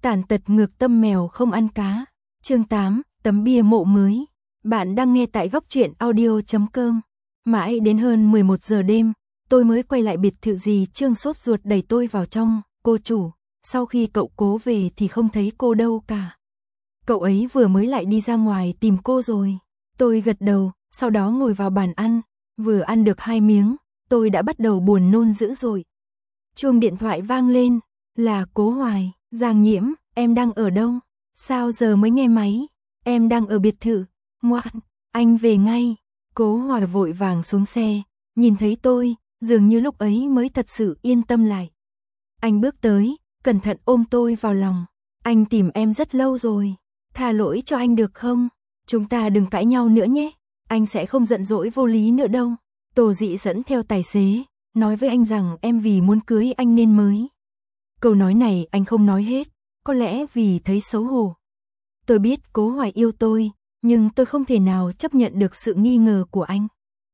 Tàn tật ngược tâm mèo không ăn cá. Chương 8, tấm bia mộ mới. Bạn đang nghe tại góc truyện audio.com. Mãi đến hơn 11 giờ đêm, tôi mới quay lại biệt thự dì Trương sốt ruột đẩy tôi vào trong. Cô chủ, sau khi cậu Cố về thì không thấy cô đâu cả. Cậu ấy vừa mới lại đi ra ngoài tìm cô rồi. Tôi gật đầu, sau đó ngồi vào bàn ăn. Vừa ăn được 2 miếng, tôi đã bắt đầu buồn nôn dữ dội. Chuông điện thoại vang lên, là Cố Hoài. Giang Nhiễm, em đang ở đâu? Sao giờ mới nghe máy? Em đang ở biệt thự. Ngoan, anh về ngay. Cố Hoài vội vàng xuống xe, nhìn thấy tôi, dường như lúc ấy mới thật sự yên tâm lại. Anh bước tới, cẩn thận ôm tôi vào lòng. Anh tìm em rất lâu rồi, tha lỗi cho anh được không? Chúng ta đừng cãi nhau nữa nhé, anh sẽ không giận dỗi vô lý nữa đâu. Tô Dị dẫn theo tài xế, nói với anh rằng em vì muốn cưới anh nên mới. Câu nói này anh không nói hết, có lẽ vì thấy xấu hổ. Tôi biết Cố Hoài yêu tôi, nhưng tôi không thể nào chấp nhận được sự nghi ngờ của anh.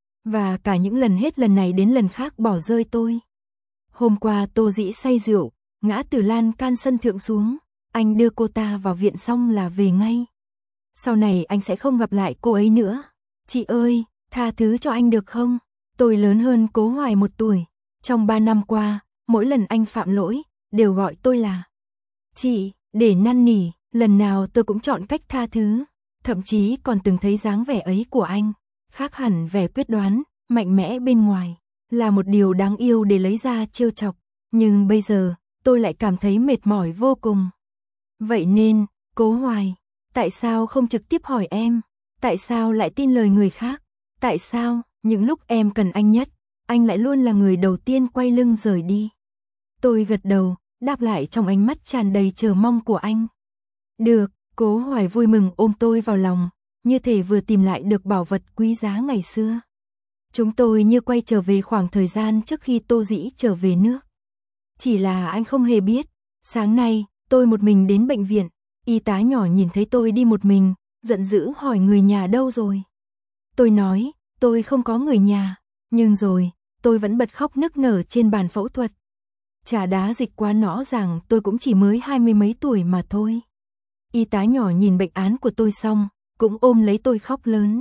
Và cả những lần hết lần này đến lần khác bỏ rơi tôi. Hôm qua Tô Dĩ say rượu, ngã từ lan can sân thượng xuống, anh đưa cô ta vào viện xong là về ngay. Sau này anh sẽ không gặp lại cô ấy nữa. Chị ơi, tha thứ cho anh được không? Tôi lớn hơn Cố Hoài 1 tuổi. Trong 3 năm qua, mỗi lần anh phạm lỗi, đều gọi tôi là chị, để năn nỉ, lần nào tôi cũng chọn cách tha thứ. Thậm chí còn từng thấy dáng vẻ ấy của anh, khác hẳn vẻ quyết đoán, mạnh mẽ bên ngoài, là một điều đáng yêu để lấy ra trêu chọc. Nhưng bây giờ, tôi lại cảm thấy mệt mỏi vô cùng. Vậy nên, Cố Hoài, tại sao không trực tiếp hỏi em? Tại sao lại tin lời người khác? Tại sao, những lúc em cần anh nhất, anh lại luôn là người đầu tiên quay lưng rời đi? Tôi gật đầu, đáp lại trong ánh mắt tràn đầy chờ mong của anh. Được, Cố Hoài vui mừng ôm tôi vào lòng, như thể vừa tìm lại được bảo vật quý giá ngày xưa. Chúng tôi như quay trở về khoảng thời gian trước khi Tô Dĩ trở về nước. Chỉ là anh không hề biết, sáng nay, tôi một mình đến bệnh viện, y tá nhỏ nhìn thấy tôi đi một mình, giận dữ hỏi người nhà đâu rồi. Tôi nói, tôi không có người nhà, nhưng rồi, tôi vẫn bật khóc nức nở trên bàn phẫu thuật. Chà đá dịch quá rõ ràng tôi cũng chỉ mới 20 mấy tuổi mà thôi. Y tá nhỏ nhìn bệnh án của tôi xong, cũng ôm lấy tôi khóc lớn.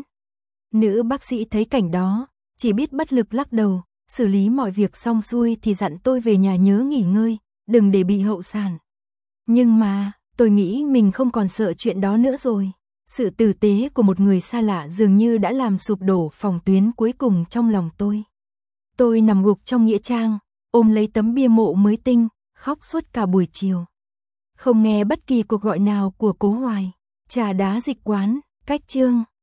Nữ bác sĩ thấy cảnh đó, chỉ biết bất lực lắc đầu, xử lý mọi việc xong xuôi thì dặn tôi về nhà nhớ nghỉ ngơi, đừng để bị hậu sản. Nhưng mà, tôi nghĩ mình không còn sợ chuyện đó nữa rồi. Sự tử tế của một người xa lạ dường như đã làm sụp đổ phòng tuyến cuối cùng trong lòng tôi. Tôi nằm gục trong nghĩa trang, ôm lấy tấm bia mộ mới tinh, khóc suốt cả buổi chiều. Không nghe bất kỳ cuộc gọi nào của Cố Hoài. Trà đá dịch quán, cách Trương,